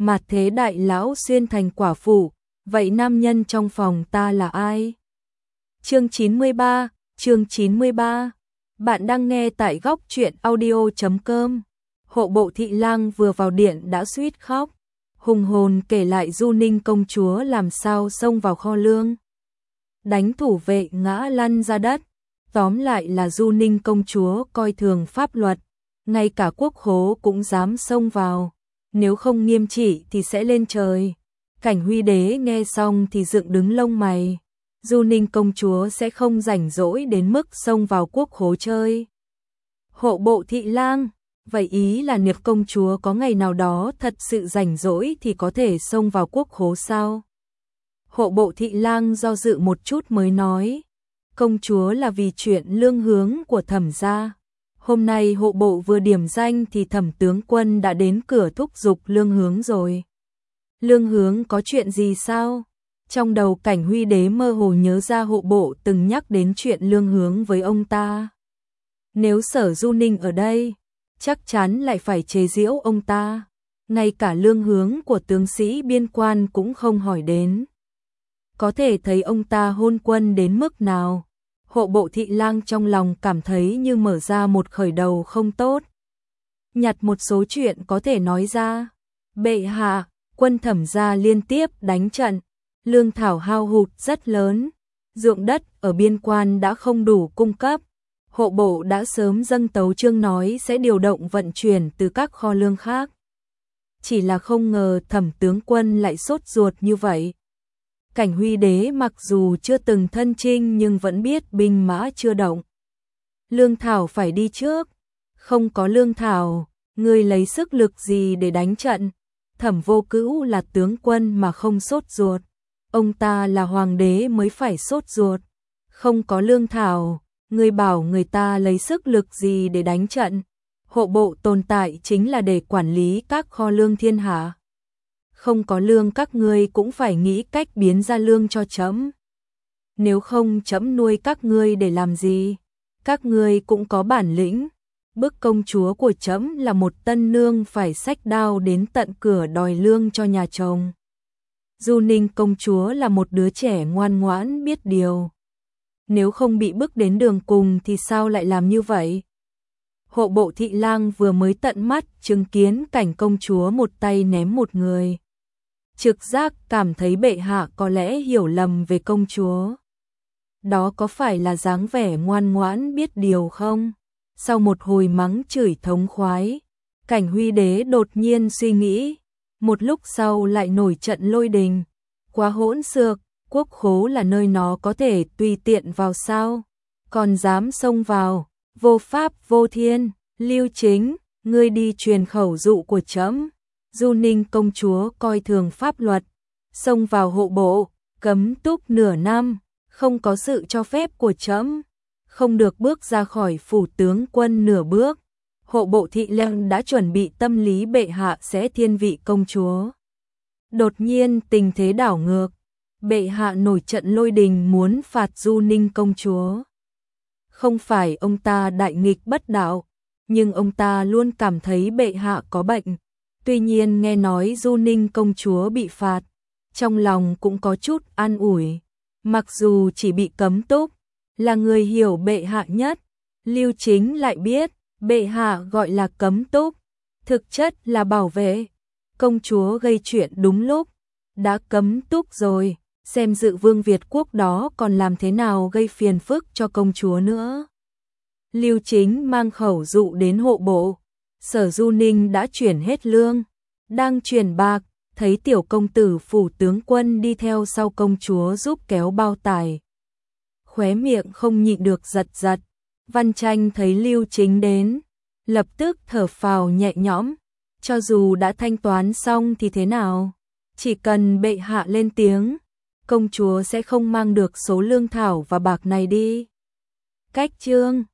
mà thế đại lão xuyên thành quả phụ, vậy nam nhân trong phòng ta là ai? Chương 93, chương 93. Bạn đang nghe tại góc truyện audio.com. Hộ bộ thị lang vừa vào điện đã suýt khóc, hùng hồn kể lại Du Ninh công chúa làm sao xông vào kho lương, đánh thủ vệ ngã lăn ra đất. Tóm lại là Du Ninh công chúa coi thường pháp luật, ngay cả quốc khố cũng dám xông vào, nếu không nghiêm trị thì sẽ lên trời. Cảnh Huy đế nghe xong thì dựng đứng lông mày, Du Ninh công chúa sẽ không rảnh rỗi đến mức xông vào quốc khố chơi. Hộ bộ thị lang, vậy ý là nếu công chúa có ngày nào đó thật sự rảnh rỗi thì có thể xông vào quốc khố sao? Hộ bộ thị lang do dự một chút mới nói, công chúa là vì chuyện lương hướng của Thẩm gia. Hôm nay hộ bộ vừa điểm danh thì Thẩm tướng quân đã đến cửa thúc giục lương hướng rồi. Lương hướng có chuyện gì sao? Trong đầu Cảnh Huy đế mơ hồ nhớ ra hộ bộ từng nhắc đến chuyện lương hướng với ông ta. Nếu Sở Du Ninh ở đây, chắc chắn lại phải chế giễu ông ta. Ngay cả lương hướng của tướng sĩ biên quan cũng không hỏi đến. Có thể thấy ông ta hôn quân đến mức nào. Hộ bộ thị lang trong lòng cảm thấy như mở ra một khởi đầu không tốt. Nhặt một số chuyện có thể nói ra. Bệ hạ, quân Thẩm gia liên tiếp đánh trận, lương thảo hao hụt rất lớn, ruộng đất ở biên quan đã không đủ cung cấp. Hộ bộ đã sớm dâng tấu chương nói sẽ điều động vận chuyển từ các kho lương khác. Chỉ là không ngờ Thẩm tướng quân lại sốt ruột như vậy. Cảnh Huy đế mặc dù chưa từng thân chinh nhưng vẫn biết binh mã chưa động. Lương thảo phải đi trước, không có lương thảo, ngươi lấy sức lực gì để đánh trận? Thẩm Vô Cữu là tướng quân mà không sốt ruột, ông ta là hoàng đế mới phải sốt ruột. Không có lương thảo, ngươi bảo người ta lấy sức lực gì để đánh trận? Hộ bộ tồn tại chính là để quản lý các kho lương thiên hạ. Không có lương các ngươi cũng phải nghĩ cách biến ra lương cho trẫm. Nếu không trẫm nuôi các ngươi để làm gì? Các ngươi cũng có bản lĩnh. Bức công chúa của trẫm là một tân nương phải xách đao đến tận cửa đòi lương cho nhà chồng. Du Ninh công chúa là một đứa trẻ ngoan ngoãn biết điều. Nếu không bị bức đến đường cùng thì sao lại làm như vậy? Hộ bộ thị lang vừa mới tận mắt chứng kiến cảnh công chúa một tay ném một người. Trực giác cảm thấy bệ hạ có lẽ hiểu lầm về công chúa. Đó có phải là dáng vẻ ngoan ngoãn biết điều không? Sau một hồi mắng chửi thống khoái, Cảnh Huy đế đột nhiên suy nghĩ, một lúc sau lại nổi trận lôi đình. Quá hỗn xược, quốc khố là nơi nó có thể tùy tiện vào sao? Còn dám xông vào, vô pháp vô thiên. Lưu Chính, ngươi đi truyền khẩu dụ của trẫm. Du Ninh công chúa coi thường pháp luật, xông vào hộ bộ, cấm túc nửa năm, không có sự cho phép của trẫm, không được bước ra khỏi phủ tướng quân nửa bước. Hộ bộ thị lang đã chuẩn bị tâm lý bệ hạ sẽ thiên vị công chúa. Đột nhiên tình thế đảo ngược, bệ hạ nổi trận lôi đình muốn phạt Du Ninh công chúa. Không phải ông ta đại nghịch bất đạo, nhưng ông ta luôn cảm thấy bệ hạ có bệnh. Tuy nhiên nghe nói Du Ninh công chúa bị phạt, trong lòng cũng có chút an ủi. Mặc dù chỉ bị cấm túc, là người hiểu bệ hạ nhất. Lưu Chính lại biết, bệ hạ gọi là cấm túc, thực chất là bảo vệ. Công chúa gây chuyện đúng lúc, đã cấm túc rồi, xem dự vương Việt quốc đó còn làm thế nào gây phiền phức cho công chúa nữa. Lưu Chính mang khẩu dụ đến hộ bộ. Sở Du Ninh đã chuyển hết lương, đang chuyển bạc, thấy tiểu công tử phủ tướng quân đi theo sau công chúa giúp kéo bao tải. Khóe miệng không nhịn được giật giật. Văn Tranh thấy Lưu Chính đến, lập tức thở phào nhẹ nhõm. Cho dù đã thanh toán xong thì thế nào? Chỉ cần bệ hạ lên tiếng, công chúa sẽ không mang được số lương thảo và bạc này đi. Cách chương